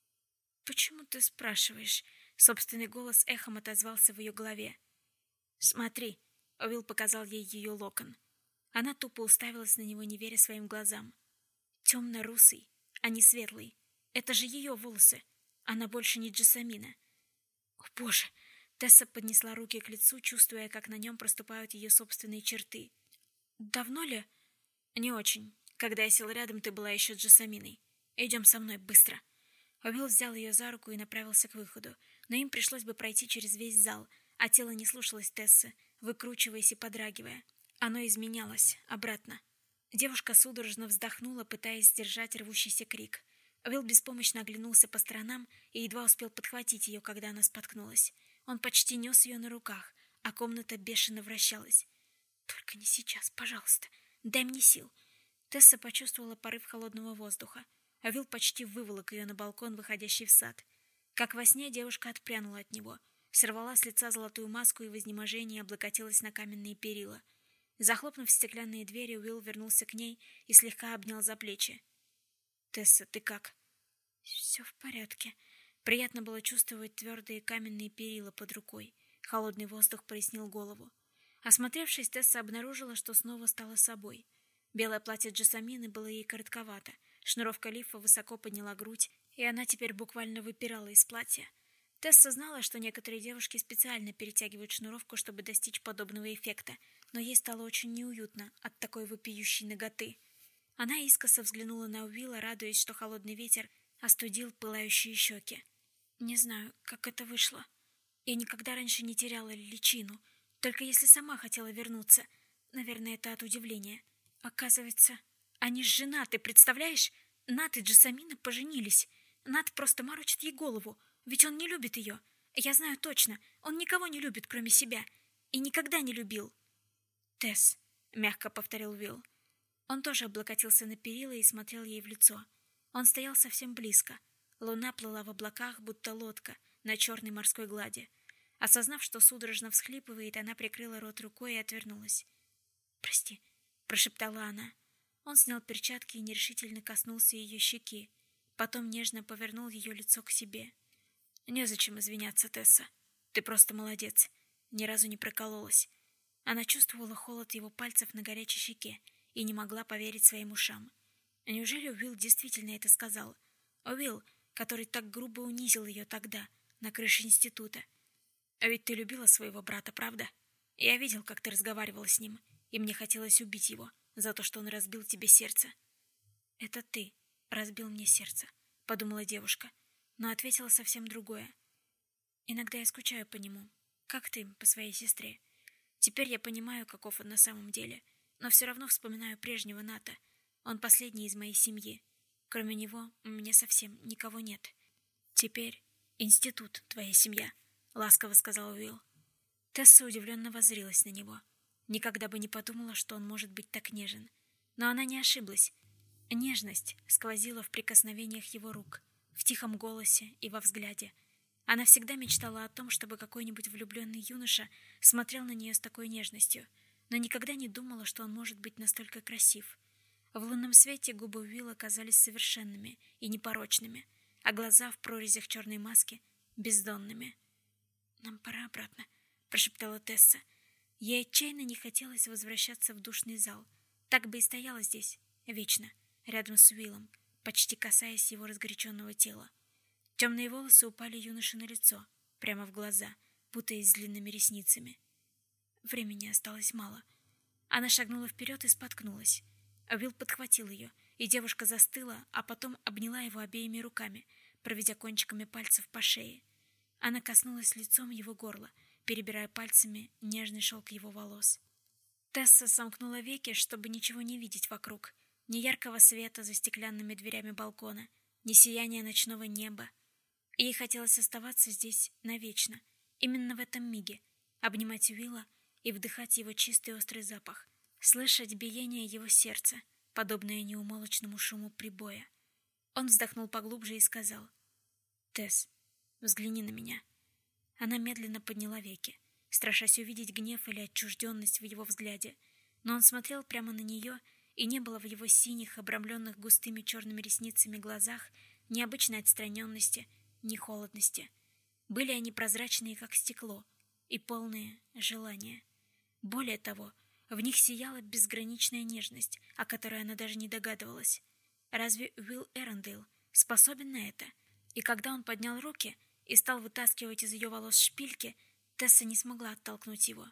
«Почему ты спрашиваешь?» Собственный голос эхом отозвался в ее голове. «Смотри», — Уилл показал ей ее локон. Она тупо уставилась на него, не веря своим глазам. Темно-русый, а не светлый. Это же ее волосы. Она больше не Джессамина. «О, Боже!» Тесса поднесла руки к лицу, чувствуя, как на нем проступают ее собственные черты. «Давно ли?» «Не очень. Когда я сел рядом, ты была еще Джессаминой. Идем со мной, быстро». Уилл взял ее за руку и направился к выходу, но им пришлось бы пройти через весь зал, а тело не слушалось Тессы, выкручиваясь и подрагивая. Оно изменялось, обратно. Девушка судорожно вздохнула, пытаясь сдержать рвущийся крик. Уилл беспомощно оглянулся по сторонам и едва успел подхватить ее, когда она споткнулась. Он почти нес ее на руках, а комната бешено вращалась. «Только не сейчас, пожалуйста. Дай мне сил». Тесса почувствовала порыв холодного воздуха. Уилл почти выволок ее на балкон, выходящий в сад. Как во сне девушка отпрянула от него, сорвала с лица золотую маску и в изнеможении облокотилась на каменные перила. Захлопнув стеклянные двери, Уилл вернулся к ней и слегка обнял за плечи. «Тесса, ты как?» «Все в порядке». Приятно было чувствовать твердые каменные перила под рукой. Холодный воздух прояснил голову. Осмотревшись, Тесса обнаружила, что снова стала собой. Белое платье Джессамины было ей коротковато. Шнуровка лифа высоко подняла грудь, и она теперь буквально выпирала из платья. Тесса знала, что некоторые девушки специально перетягивают шнуровку, чтобы достичь подобного эффекта, но ей стало очень неуютно от такой вопиющей наготы. Она искоса взглянула на Уилла, радуясь, что холодный ветер остудил пылающие щеки. «Не знаю, как это вышло. Я никогда раньше не теряла личину, только если сама хотела вернуться. Наверное, это от удивления. Оказывается, они женаты, представляешь? Нат и Джессамина поженились. Нат просто морочит ей голову, ведь он не любит ее. Я знаю точно, он никого не любит, кроме себя. И никогда не любил». «Тесс», — мягко повторил Уилл. Он тоже облокотился на перила и смотрел ей в лицо. Он стоял совсем близко. Луна плыла в облаках, будто лодка, на черной морской глади. Осознав, что судорожно всхлипывает, она прикрыла рот рукой и отвернулась. «Прости», — прошептала она. Он снял перчатки и нерешительно коснулся ее щеки. Потом нежно повернул ее лицо к себе. «Незачем извиняться, Тесса. Ты просто молодец. Ни разу не прокололась». Она чувствовала холод его пальцев на горячей щеке и не могла поверить своим ушам. Неужели Уилл действительно это сказал? Уилл, который так грубо унизил ее тогда, на крыше института. А ведь ты любила своего брата, правда? Я видел, как ты разговаривала с ним, и мне хотелось убить его за то, что он разбил тебе сердце». «Это ты разбил мне сердце», — подумала девушка, но ответила совсем другое. «Иногда я скучаю по нему, как ты по своей сестре. Теперь я понимаю, каков он на самом деле, но все равно вспоминаю прежнего Ната. Он последний из моей семьи. Кроме него у меня совсем никого нет. Теперь институт твоя семья», — ласково сказал Уилл. Тесса удивленно воззрилась на него. Никогда бы не подумала, что он может быть так нежен. Но она не ошиблась. Нежность сквозила в прикосновениях его рук, в тихом голосе и во взгляде. Она всегда мечтала о том, чтобы какой-нибудь влюбленный юноша смотрел на нее с такой нежностью, но никогда не думала, что он может быть настолько красив. В лунном свете губы Уилла казались совершенными и непорочными, а глаза в прорезях черной маски — бездонными. «Нам пора обратно», — прошептала Тесса. Ей отчаянно не хотелось возвращаться в душный зал. Так бы и стояла здесь, вечно, рядом с Уиллом, почти касаясь его разгоряченного тела. Темные волосы упали юноше на лицо, прямо в глаза, путаясь с длинными ресницами. Времени осталось мало. Она шагнула вперед и споткнулась. Уилл подхватил ее, и девушка застыла, а потом обняла его обеими руками, проведя кончиками пальцев по шее. Она коснулась лицом его горла, перебирая пальцами нежный шелк его волос. Тесса сомкнула веки, чтобы ничего не видеть вокруг. Ни яркого света за стеклянными дверями балкона, ни сияния ночного неба. Ей хотелось оставаться здесь навечно, именно в этом миге, обнимать Уилла и вдыхать его чистый острый запах, слышать биение его сердца, подобное неумолчному шуму прибоя. Он вздохнул поглубже и сказал: «Тесс, взгляни на меня». Она медленно подняла веки, страшась увидеть гнев или отчужденность в его взгляде, но он смотрел прямо на нее, и не было в его синих, обрамленных густыми черными ресницами глазах ни обычной отстраненности, ни холодности. Были они прозрачные, как стекло, и полные желания. Более того, в них сияла безграничная нежность, о которой она даже не догадывалась. Разве Уилл Эрендейл способен на это? И когда он поднял руки и стал вытаскивать из ее волос шпильки, Тесса не смогла оттолкнуть его.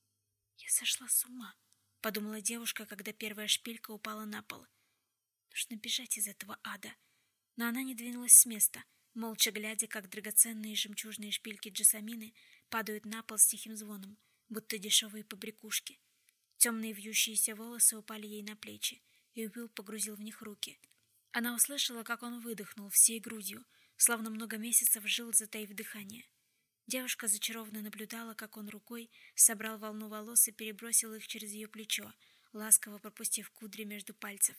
«Я сошла с ума», — подумала девушка, когда первая шпилька упала на пол. «Нужно бежать из этого ада». Но она не двинулась с места, молча глядя, как драгоценные жемчужные шпильки джессамины падают на пол с тихим звоном, будто дешевые побрякушки. Темные вьющиеся волосы упали ей на плечи, и Уилл погрузил в них руки. Она услышала, как он выдохнул всей грудью, словно много месяцев жил, затаив дыхание. Девушка зачарованно наблюдала, как он рукой собрал волну волос и перебросил их через ее плечо, ласково пропустив кудри между пальцев.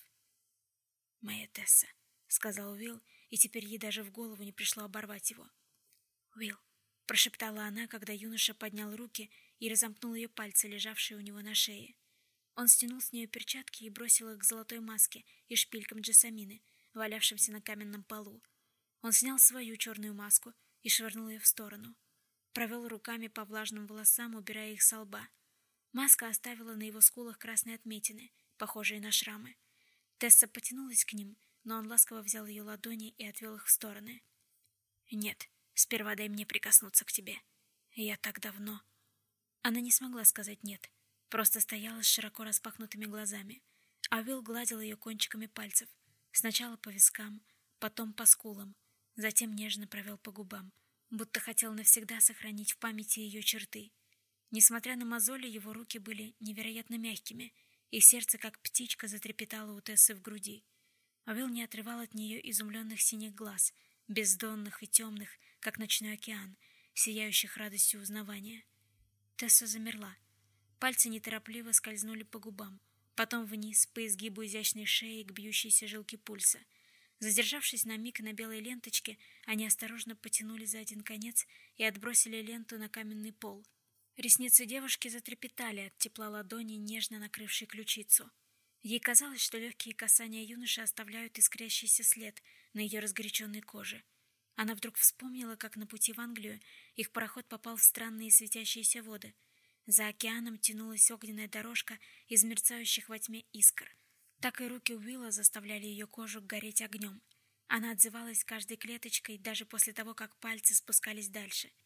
«Моя Тесса», — сказал Уилл, и теперь ей даже в голову не пришло оборвать его. «Уилл», — прошептала она, когда юноша поднял руки и разомкнул ее пальцы, лежавшие у него на шее. Он стянул с нее перчатки и бросил их к золотой маске и шпилькам джессамины, валявшимся на каменном полу. Он снял свою черную маску и швырнул ее в сторону. Провел руками по влажным волосам, убирая их со лба. Маска оставила на его скулах красные отметины, похожие на шрамы. Тесса потянулась к ним, но он ласково взял ее ладони и отвел их в стороны. «Нет, сперва дай мне прикоснуться к тебе. Я так давно...» Она не смогла сказать «нет», просто стояла с широко распахнутыми глазами, а Уилл гладил ее кончиками пальцев, сначала по вискам, потом по скулам, затем нежно провел по губам, будто хотел навсегда сохранить в памяти ее черты. Несмотря на мозоли, его руки были невероятно мягкими, и сердце, как птичка, затрепетало у Тессы в груди. Уилл не отрывал от нее изумленных синих глаз, бездонных и темных, как ночной океан, сияющих радостью узнавания. Тесса замерла. Пальцы неторопливо скользнули по губам, потом вниз, по изгибу изящной шеи к бьющейся жилке пульса. Задержавшись на миг на белой ленточке, они осторожно потянули за один конец и отбросили ленту на каменный пол. Ресницы девушки затрепетали от тепла ладони, нежно накрывшей ключицу. Ей казалось, что легкие касания юноши оставляют искрящийся след на ее разгоряченной коже. Она вдруг вспомнила, как на пути в Англию их пароход попал в странные светящиеся воды. За океаном тянулась огненная дорожка из мерцающих во тьме искр. Так и руки Уилла заставляли ее кожу гореть огнем. Она отзывалась каждой клеточкой даже после того, как пальцы спускались дальше.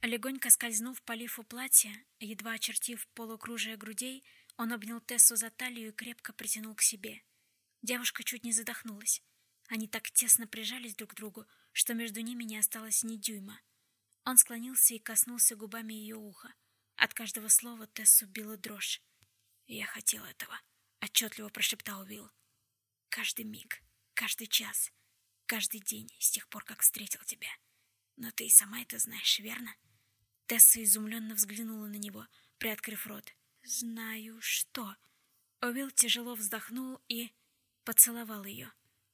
Легонько скользнув по лифу платья, едва очертив полукружие грудей, он обнял Тессу за талию и крепко притянул к себе. Девушка чуть не задохнулась. Они так тесно прижались друг к другу, что между ними не осталось ни дюйма. Он склонился и коснулся губами ее уха. От каждого слова Тессу била дрожь. «Я хотел этого», — отчетливо прошептал Уилл. «Каждый миг, каждый час, каждый день с тех пор, как встретил тебя. Но ты и сама это знаешь, верно?» Тесса изумленно взглянула на него, приоткрыв рот. «Знаю, что...» Уилл тяжело вздохнул и поцеловал ее.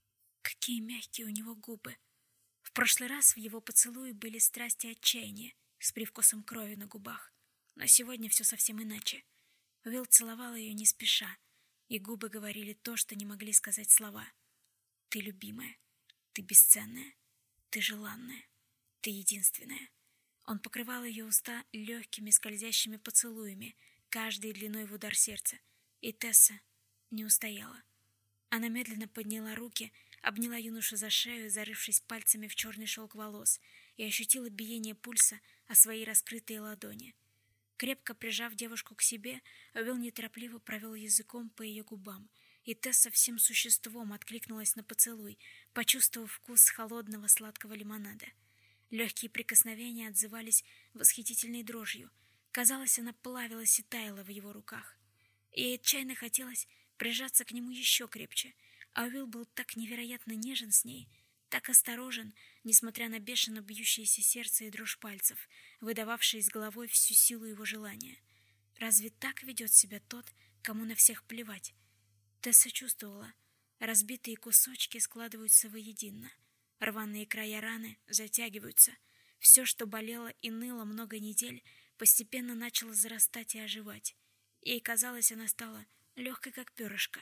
Какие мягкие у него губы! В прошлый раз в его поцелуе были страсть и отчаяние, с привкусом крови на губах. Но сегодня все совсем иначе. Уилл целовал ее не спеша, и губы говорили то, что не могли сказать слова. «Ты любимая, ты бесценная, ты желанная, ты единственная». Он покрывал ее уста легкими скользящими поцелуями, каждый длиной в удар сердца, и Тесса не устояла. Она медленно подняла руки, обняла юношу за шею, зарывшись пальцами в черный шелк волос, и ощутила биение пульса о своей раскрытой ладони. Крепко прижав девушку к себе, Уилл неторопливо провел языком по ее губам, и Тесса всем существом откликнулась на поцелуй, почувствовав вкус холодного сладкого лимонада. Легкие прикосновения отзывались восхитительной дрожью. Казалось, она плавилась и таяла в его руках. Ей отчаянно хотелось прижаться к нему еще крепче, а Уилл был так невероятно нежен с ней, так осторожен, несмотря на бешено бьющееся сердце и дрожь пальцев, выдававшие с головой всю силу его желания. Разве так ведет себя тот, кому на всех плевать? Тесса чувствовала, разбитые кусочки складываются воедино, рваные края раны затягиваются, все, что болело и ныло много недель, постепенно начало зарастать и оживать. Ей казалось, она стала легкой, как перышко.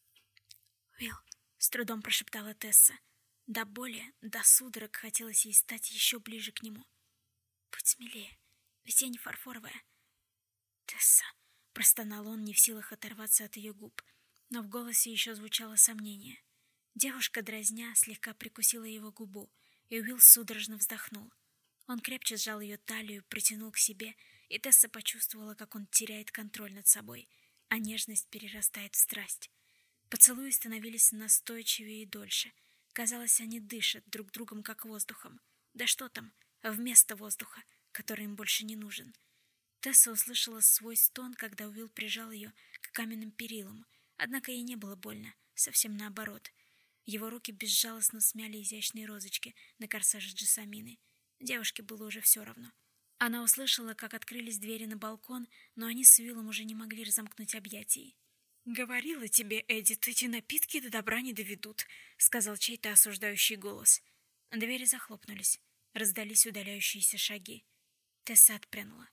«Уилл», — с трудом прошептала Тесса. До боли, до судорог хотелось ей стать еще ближе к нему. «Будь смелее, ведь я не фарфоровая». «Тесса», — простонал он, не в силах оторваться от ее губ, но в голосе еще звучало сомнение. Девушка, дразня, слегка прикусила его губу, и Уилл судорожно вздохнул. Он крепче сжал ее талию, притянул к себе, и Тесса почувствовала, как он теряет контроль над собой, а нежность перерастает в страсть. Поцелуи становились настойчивее и дольше. Казалось, они дышат друг другом, как воздухом. Да что там, вместо воздуха, который им больше не нужен. Тесса услышала свой стон, когда Уилл прижал ее к каменным перилам, однако ей не было больно, совсем наоборот. Его руки безжалостно смяли изящные розочки на корсаже Джессамины. Девушке было уже все равно. Она услышала, как открылись двери на балкон, но они с Уиллом уже не могли разомкнуть объятий. «Говорила тебе, Эдит, эти напитки до добра не доведут», — сказал чей-то осуждающий голос. Двери захлопнулись. Раздались удаляющиеся шаги. Тесса отпрянула.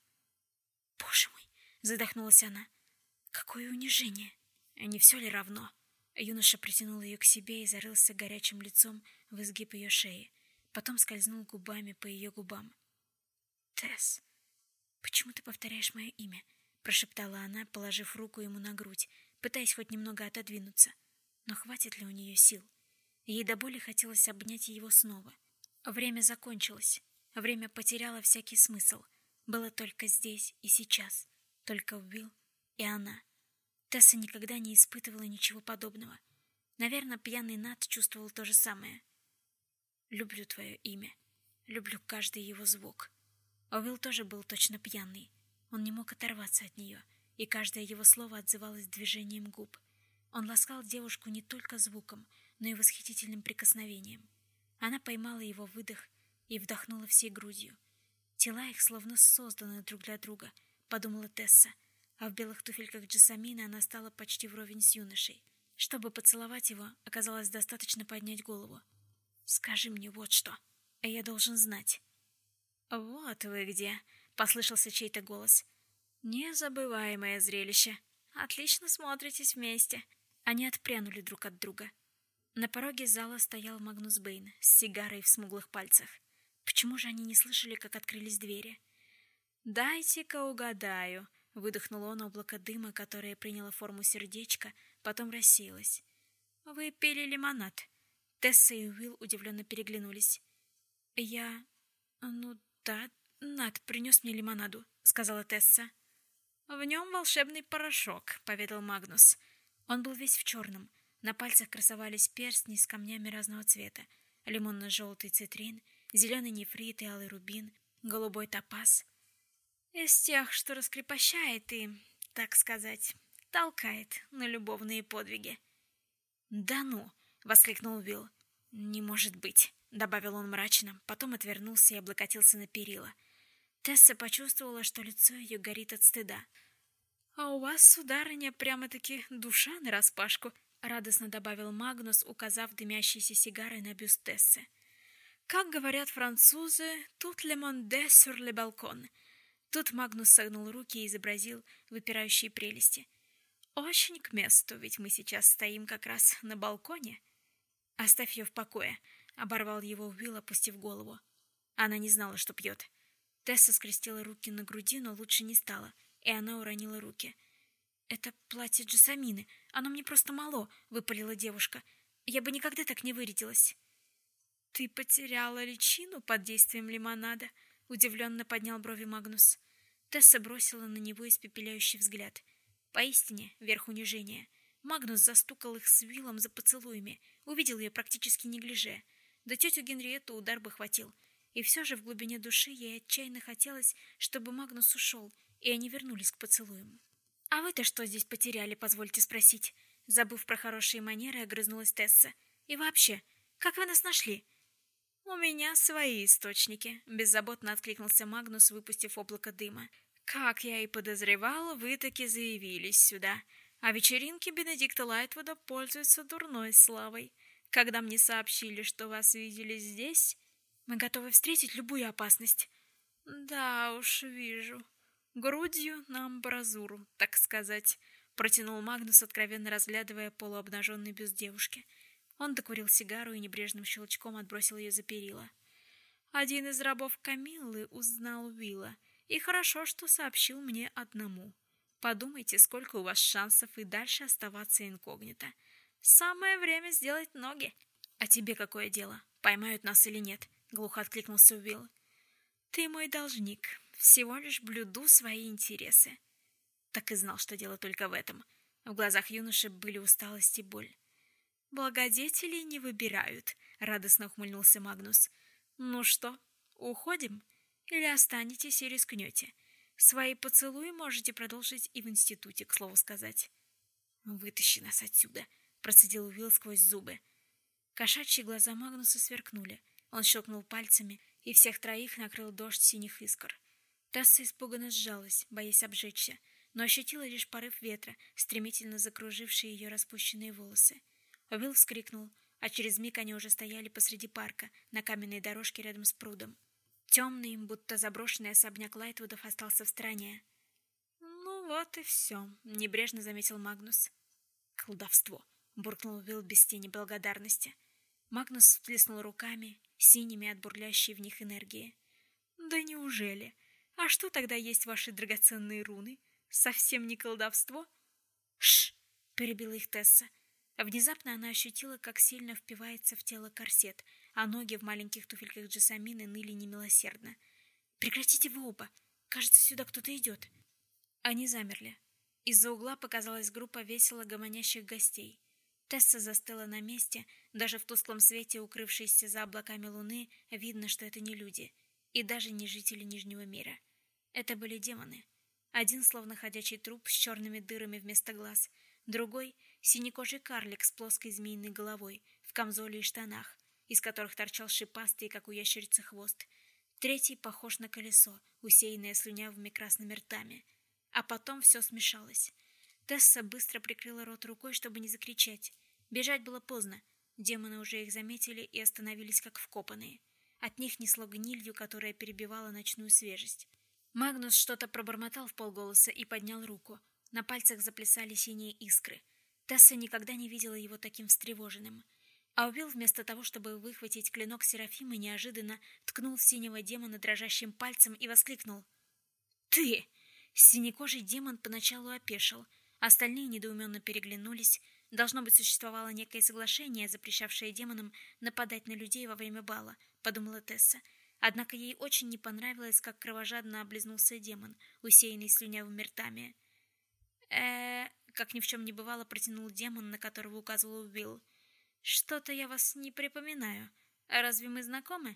«Боже мой!» — задохнулась она. «Какое унижение! Не все ли равно?» Юноша притянул ее к себе и зарылся горячим лицом в изгиб ее шеи. Потом скользнул губами по ее губам. «Тесс, почему ты повторяешь мое имя?» — прошептала она, положив руку ему на грудь, пытаясь хоть немного отодвинуться. Но хватит ли у нее сил? Ей до боли хотелось обнять его снова. Время закончилось. Время потеряло всякий смысл. Было только здесь и сейчас. Только Уилл и она. Тесса никогда не испытывала ничего подобного. Наверное, пьяный Нат чувствовал то же самое. «Люблю твое имя. Люблю каждый его звук». Уилл тоже был точно пьяный. Он не мог оторваться от нее, и каждое его слово отзывалось движением губ. Он ласкал девушку не только звуком, но и восхитительным прикосновением. Она поймала его выдох и вдохнула всей грудью. Тела их словно созданы друг для друга, подумала Тесса, а в белых туфельках Джессамины она стала почти вровень с юношей. Чтобы поцеловать его, оказалось достаточно поднять голову. «Скажи мне вот что, а я должен знать». «Вот вы где!» — послышался чей-то голос. «Незабываемое зрелище. Отлично смотритесь вместе». Они отпрянули друг от друга. На пороге зала стоял Магнус Бэйн с сигарой в смуглых пальцах. Почему же они не слышали, как открылись двери? «Дайте-ка угадаю», — выдохнул он облако дыма, которое приняло форму сердечка, потом рассеялось. «Вы пили лимонад». Тесса и Уилл удивленно переглянулись. «Я... ну да, Над принес мне лимонаду», — сказала Тесса. «В нем волшебный порошок», — поведал Магнус. Он был весь в черном. На пальцах красовались перстни с камнями разного цвета. Лимонно-желтый цитрин, зеленый нефрит и алый рубин, голубой топаз. Из тех, что раскрепощает и, так сказать, толкает на любовные подвиги. «Да ну!» — воскликнул Уилл. «Не может быть!» — добавил он мрачно, потом отвернулся и облокотился на перила. Тесса почувствовала, что лицо ее горит от стыда. «А у вас, сударыня, прямо-таки душа нараспашку!» — радостно добавил Магнус, указав дымящейся сигарой на бюст Тессы. «Как говорят французы, тут le monde sur le balcon». Тут Магнус согнул руки и изобразил выпирающие прелести. «Очень к месту, ведь мы сейчас стоим как раз на балконе». «Оставь ее в покое», — оборвал его Уилл, опустив голову. Она не знала, что пьет. Тесса скрестила руки на груди, но лучше не стало, и она уронила руки. «Это платье Джессамины, оно мне просто мало», — выпалила девушка. «Я бы никогда так не вырядилась». «Ты потеряла личину под действием лимонада?» — удивленно поднял брови Магнус. Тесса бросила на него испепеляющий взгляд. Поистине, верх унижения. Магнус застукал их с Уиллом за поцелуями, увидел ее практически неглиже. Да тетю Генриетту удар бы хватил. И все же в глубине души ей отчаянно хотелось, чтобы Магнус ушел, и они вернулись к поцелуям. «А вы-то что здесь потеряли, позвольте спросить?» Забыв про хорошие манеры, огрызнулась Тесса. «И вообще, как вы нас нашли?» «У меня свои источники», — беззаботно откликнулся Магнус, выпустив облако дыма. «Как я и подозревал, вы таки заявились сюда. А вечеринки Бенедикта Лайтвуда пользуются дурной славой. Когда мне сообщили, что вас видели здесь, мы готовы встретить любую опасность». «Да уж, вижу. Грудью на амбразуру, так сказать», — протянул Магнус, откровенно разглядывая полуобнаженный бюст девушки. Он докурил сигару и небрежным щелчком отбросил ее за перила. «Один из рабов Камиллы узнал Уилла, и хорошо, что сообщил мне одному. Подумайте, сколько у вас шансов и дальше оставаться инкогнито. Самое время сделать ноги». «А тебе какое дело, поймают нас или нет?» — глухо откликнулся Уилл. «Ты мой должник, всего лишь блюду свои интересы». Так и знал, что дело только в этом. В глазах юноши были усталость и боль. «Благодетелей не выбирают», — радостно ухмыльнулся Магнус. «Ну что, уходим? Или останетесь и рискнете? Свои поцелуи можете продолжить и в институте, к слову сказать». «Вытащи нас отсюда», — процедил Уилл сквозь зубы. Кошачьи глаза Магнуса сверкнули. Он щелкнул пальцами, и всех троих накрыл дождь синих искр. Тесса испуганно сжалась, боясь обжечься, но ощутила лишь порыв ветра, стремительно закруживший ее распущенные волосы. Уилл вскрикнул, а через миг они уже стояли посреди парка, на каменной дорожке рядом с прудом. Темный, будто заброшенный особняк Лайтвудов остался в стороне. «Ну вот и все», — небрежно заметил Магнус. «Колдовство», — буркнул Уилл без тени благодарности. Магнус всплеснул руками, синими от бурлящей в них энергии. «Да неужели? А что тогда есть ваши драгоценные руны? Совсем не колдовство?» «Шш!» — перебила их Тесса. Внезапно она ощутила, как сильно впивается в тело корсет, а ноги в маленьких туфельках Джессамины ныли немилосердно. «Прекратите вы оба! Кажется, сюда кто-то идет!» Они замерли. Из-за угла показалась группа весело гомонящих гостей. Тесса застыла на месте, даже в тусклом свете, укрывшейся за облаками луны, видно, что это не люди, и даже не жители Нижнего мира. Это были демоны. Один словно ходячий труп с черными дырами вместо глаз, другой — синекожий карлик с плоской змеиной головой, в камзоле и штанах, из которых торчал шипастый, как у ящерицы, хвост. Третий похож на колесо, усеянное слюнявыми красными ртами. А потом все смешалось. Тесса быстро прикрыла рот рукой, чтобы не закричать. Бежать было поздно. Демоны уже их заметили и остановились как вкопанные. От них несло гнилью, которая перебивала ночную свежесть. Магнус что-то пробормотал вполголоса и поднял руку. На пальцах заплясали синие искры. Тесса никогда не видела его таким встревоженным. А Уилл вместо того, чтобы выхватить клинок Серафимы, неожиданно ткнул в синего демона дрожащим пальцем и воскликнул. «Ты!» Синекожий демон поначалу опешил. Остальные недоуменно переглянулись. Должно быть, существовало некое соглашение, запрещавшее демонам нападать на людей во время бала, подумала Тесса. Однако ей очень не понравилось, как кровожадно облизнулся демон, усеянный слюнявыми ртами. Как ни в чем не бывало, протянул демон, на которого указывал Уилл. «Что-то я вас не припоминаю. А разве мы знакомы?»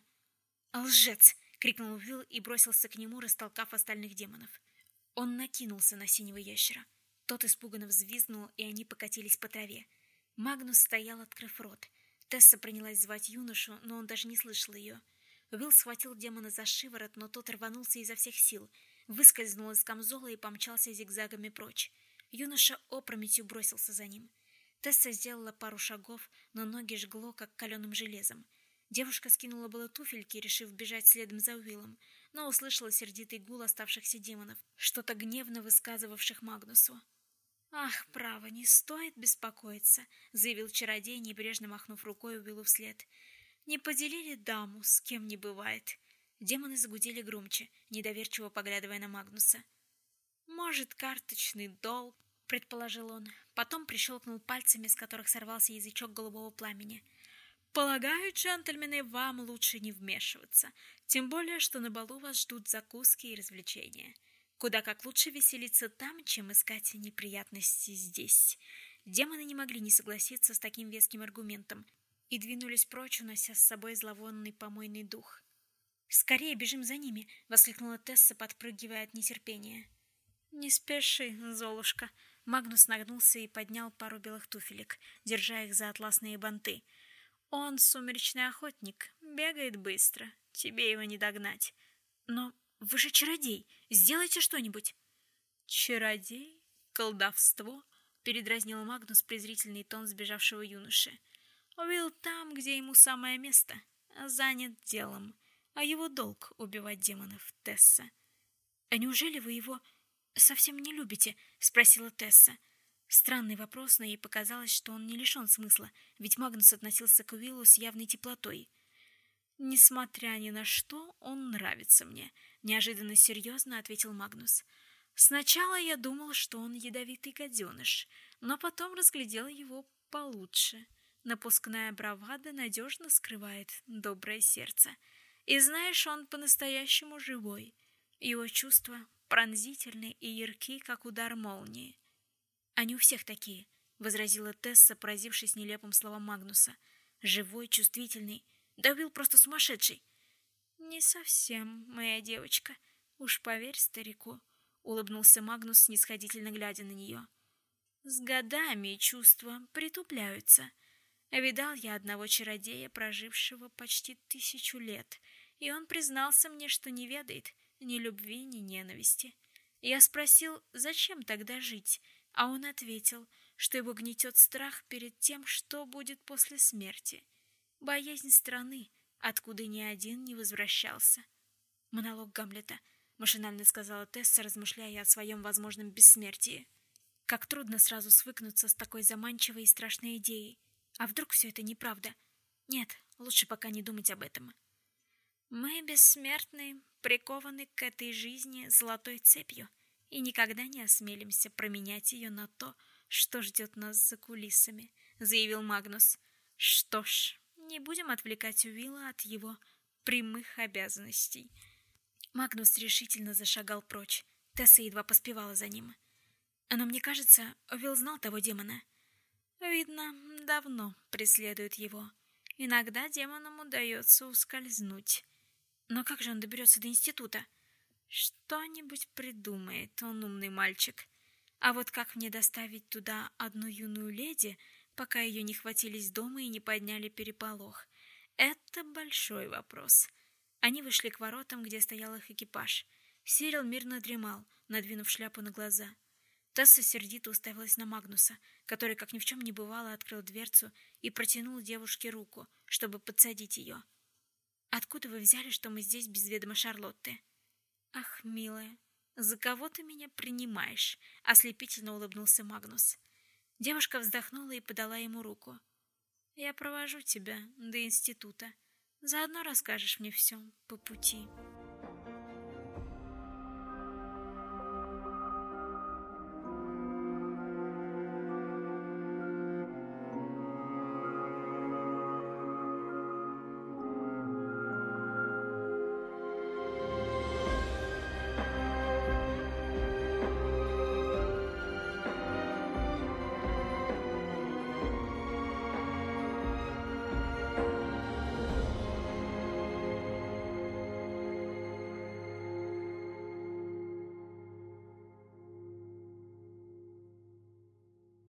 «Лжец!» — крикнул Уилл и бросился к нему, растолкав остальных демонов. Он накинулся на синего ящера. Тот испуганно взвизгнул, и они покатились по траве. Магнус стоял, открыв рот. Тесса принялась звать юношу, но он даже не слышал ее. Уилл схватил демона за шиворот, но тот рванулся изо всех сил, выскользнул из камзола и помчался зигзагами прочь. Юноша опрометью бросился за ним. Тесса сделала пару шагов, но ноги жгло, как каленым железом. Девушка скинула было туфельки, решив бежать следом за Уиллом, но услышала сердитый гул оставшихся демонов, что-то гневно высказывавших Магнусу. «Ах, право, не стоит беспокоиться», — заявил чародей, небрежно махнув рукой Уиллу вслед. «Не поделили даму, с кем не бывает». Демоны загудели громче, недоверчиво поглядывая на Магнуса. «Может, карточный долг», — предположил он. Потом прищелкнул пальцами, с которых сорвался язычок голубого пламени. «Полагаю, джентльмены, вам лучше не вмешиваться, тем более, что на балу вас ждут закуски и развлечения. Куда как лучше веселиться там, чем искать неприятности здесь». Демоны не могли не согласиться с таким веским аргументом и двинулись прочь, унося с собой зловонный помойный дух. «Скорее бежим за ними!» — воскликнула Тесса, подпрыгивая от нетерпения. «Не спеши, Золушка!» Магнус нагнулся и поднял пару белых туфелек, держа их за атласные банты. «Он сумеречный охотник, бегает быстро, тебе его не догнать. Но вы же чародей, сделайте что-нибудь!» «Чародей? Колдовство?» — передразнил Магнус презрительный тон сбежавшего юноши. «Уилл там, где ему самое место, занят делом, а его долг — убивать демонов, Тесса». «А неужели вы его совсем не любите?» — спросила Тесса. Странный вопрос, но ей показалось, что он не лишен смысла, ведь Магнус относился к Уиллу с явной теплотой. «Несмотря ни на что, он нравится мне», — неожиданно серьезно ответил Магнус. «Сначала я думал, что он ядовитый гаденыш, но потом разглядел его получше. Напускная бравада надежно скрывает доброе сердце. И знаешь, он по-настоящему живой. Его чувства пронзительны и ярки, как удар молнии». «Они у всех такие», — возразила Тесса, поразившись нелепым словам Магнуса. «Живой, чувствительный. Да Уилл просто сумасшедший». «Не совсем, моя девочка. Уж поверь старику», — улыбнулся Магнус, снисходительно глядя на нее. «С годами чувства притупляются. Видал я одного чародея, прожившего почти 1000 лет, и он признался мне, что не ведает ни любви, ни ненависти. Я спросил, зачем тогда жить, а он ответил, что его гнетет страх перед тем, что будет после смерти. Боязнь страны, откуда ни один не возвращался». «Монолог Гамлета», — машинально сказала Тесса, размышляя о своем возможном бессмертии. Как трудно сразу свыкнуться с такой заманчивой и страшной идеей. А вдруг все это неправда? Нет, лучше пока не думать об этом. «Мы, бессмертные, прикованы к этой жизни золотой цепью и никогда не осмелимся променять ее на то, что ждет нас за кулисами», — заявил Магнус. «Что ж, не будем отвлекать Уилла от его прямых обязанностей». Магнус решительно зашагал прочь. Тесса едва поспевала за ним. «Но мне кажется, Уилл знал того демона». «Видно, давно преследует его. Иногда демонам удается ускользнуть. Но как же он доберется до института?» «Что-нибудь придумает, он умный мальчик. А вот как мне доставить туда одну юную леди, пока ее не хватились дома и не подняли переполох? Это большой вопрос». Они вышли к воротам, где стоял их экипаж. Сирил мирно дремал, надвинув шляпу на глаза. Тесса сердито уставилась на Магнуса, который, как ни в чем не бывало, открыл дверцу и протянул девушке руку, чтобы подсадить ее. «Откуда вы взяли, что мы здесь без ведома Шарлотты?» «Ах, милая, за кого ты меня принимаешь?» — ослепительно улыбнулся Магнус. Девушка вздохнула и подала ему руку. «Я провожу тебя до института. Заодно расскажешь мне все по пути».